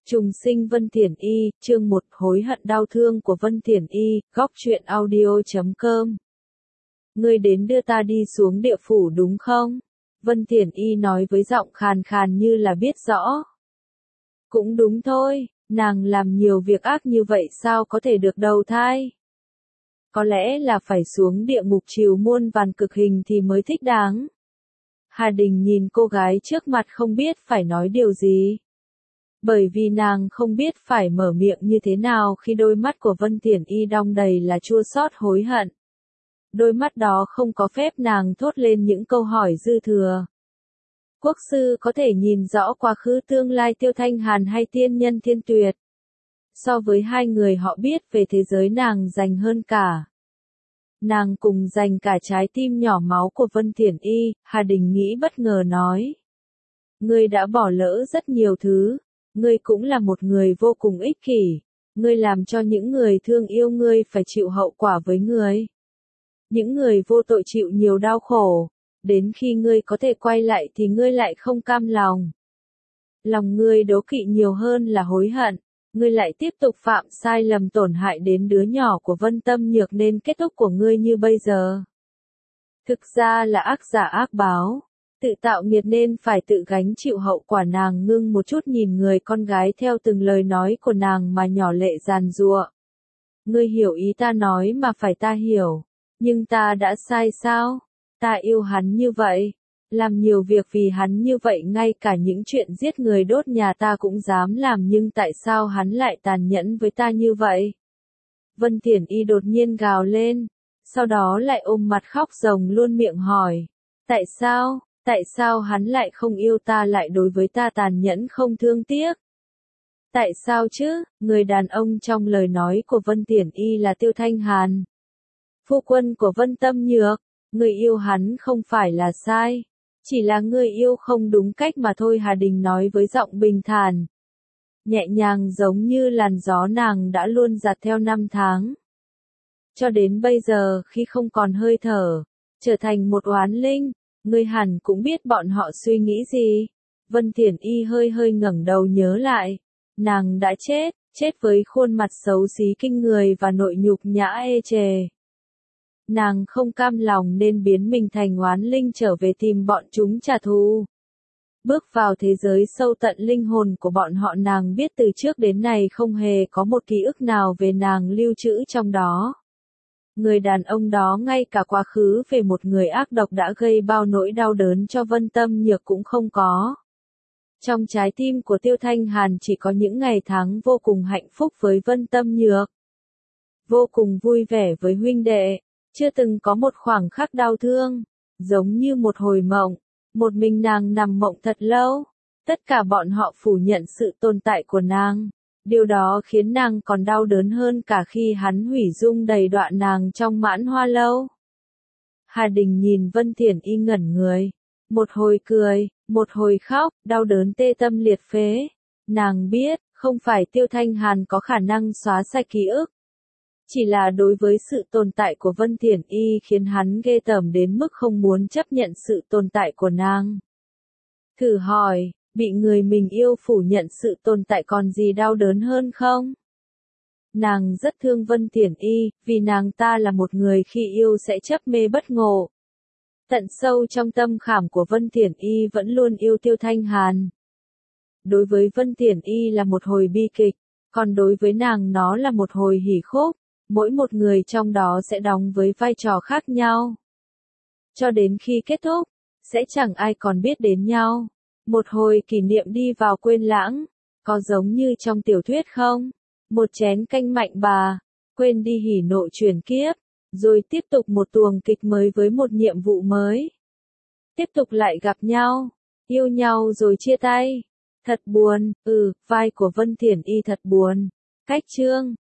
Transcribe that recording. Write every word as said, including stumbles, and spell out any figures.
Trùng sinh Vân Thiển Y, chương một hối hận đau thương của Vân Thiển Y, góc truyện audio chấm com. Ngươi đến đưa ta đi xuống địa phủ đúng không? Vân Thiển Y nói với giọng khàn khàn như là biết rõ. Cũng đúng thôi, nàng làm nhiều việc ác như vậy sao có thể được đầu thai? Có lẽ là phải xuống địa ngục chịu muôn vàn cực hình thì mới thích đáng. Hà Đình nhìn cô gái trước mặt không biết phải nói điều gì. Bởi vì nàng không biết phải mở miệng như thế nào khi đôi mắt của Vân Thiển Y đong đầy là chua xót hối hận. Đôi mắt đó không có phép nàng thốt lên những câu hỏi dư thừa. Quốc sư có thể nhìn rõ quá khứ tương lai Tiêu Thanh Hàn hay tiên nhân Thiên Tuyệt. So với hai người họ biết về thế giới nàng dành hơn cả. Nàng cùng dành cả trái tim nhỏ máu của Vân Thiển Y, Hà Đình nghĩ bất ngờ nói. Ngươi đã bỏ lỡ rất nhiều thứ. Ngươi cũng là một người vô cùng ích kỷ. Ngươi làm cho những người thương yêu ngươi phải chịu hậu quả với ngươi. Những người vô tội chịu nhiều đau khổ. Đến khi ngươi có thể quay lại thì ngươi lại không cam lòng. Lòng ngươi đố kỵ nhiều hơn là hối hận. Ngươi lại tiếp tục phạm sai lầm tổn hại đến đứa nhỏ của Vân Tâm Nhược nên kết thúc của ngươi như bây giờ. Thực ra là ác giả ác báo. Tự tạo nghiệt nên phải tự gánh chịu hậu quả. Nàng ngưng một chút nhìn người con gái theo từng lời nói của nàng mà nhỏ lệ giàn giụa. Ngươi hiểu ý ta nói mà phải ta hiểu. Nhưng ta đã sai sao? Ta yêu hắn như vậy. Làm nhiều việc vì hắn như vậy ngay cả những chuyện giết người đốt nhà ta cũng dám làm nhưng tại sao hắn lại tàn nhẫn với ta như vậy? Vân Thiển Y đột nhiên gào lên. Sau đó lại ôm mặt khóc ròng luôn miệng hỏi. Tại sao? Tại sao hắn lại không yêu ta lại đối với ta tàn nhẫn không thương tiếc? Tại sao chứ? Người đàn ông trong lời nói của Vân Thiển Y là Tiêu Thanh Hàn. Phu quân của Vân Tâm Nhược, người yêu hắn không phải là sai. Chỉ là người yêu không đúng cách mà thôi. Hà Đình nói với giọng bình thản. Nhẹ nhàng giống như làn gió nàng đã luôn giạt theo năm tháng. Cho đến bây giờ khi không còn hơi thở, trở thành một oán linh. Ngươi hẳn cũng biết bọn họ suy nghĩ gì. Vân Thiển Y hơi hơi ngẩng đầu nhớ lại. Nàng đã chết, chết với khuôn mặt xấu xí kinh người và nội nhục nhã ê chề. Nàng không cam lòng nên biến mình thành oán linh trở về tìm bọn chúng trả thù. Bước vào thế giới sâu tận linh hồn của bọn họ. Nàng biết từ trước đến nay không hề có một ký ức nào về nàng lưu trữ trong đó. Người đàn ông đó ngay cả quá khứ về một người ác độc đã gây bao nỗi đau đớn cho Vân Tâm Nhược cũng không có. Trong trái tim của Tiêu Thanh Hàn chỉ có những ngày tháng vô cùng hạnh phúc với Vân Tâm Nhược. Vô cùng vui vẻ với huynh đệ, chưa từng có một khoảng khắc đau thương, giống như một hồi mộng, một mình nàng nằm mộng thật lâu. Tất cả bọn họ phủ nhận sự tồn tại của nàng. Điều đó khiến nàng còn đau đớn hơn cả khi hắn hủy dung đầy đọa nàng trong mãn hoa lâu. Hà Đình nhìn Vân Thiển Y ngẩn người. Một hồi cười, một hồi khóc, đau đớn tê tâm liệt phế. Nàng biết, không phải Tiêu Thanh Hàn có khả năng xóa sạch ký ức. Chỉ là đối với sự tồn tại của Vân Thiển Y khiến hắn ghê tởm đến mức không muốn chấp nhận sự tồn tại của nàng. Thử hỏi. Bị người mình yêu phủ nhận sự tồn tại còn gì đau đớn hơn không? Nàng rất thương Vân Thiển Y, vì nàng ta là một người khi yêu sẽ chấp mê bất ngộ. Tận sâu trong tâm khảm của Vân Thiển Y vẫn luôn yêu Tiêu Thanh Hàn. Đối với Vân Thiển Y là một hồi bi kịch, còn đối với nàng nó là một hồi hỉ khúc. Mỗi một người trong đó sẽ đóng với vai trò khác nhau. Cho đến khi kết thúc, sẽ chẳng ai còn biết đến nhau. Một hồi kỷ niệm đi vào quên lãng, có giống như trong tiểu thuyết không? Một chén canh mạnh bà, quên đi hỉ nộ chuyển kiếp, rồi tiếp tục một tuồng kịch mới với một nhiệm vụ mới. Tiếp tục lại gặp nhau, yêu nhau rồi chia tay. Thật buồn, ừ, vai của Vân Thiển Y thật buồn. Cách chương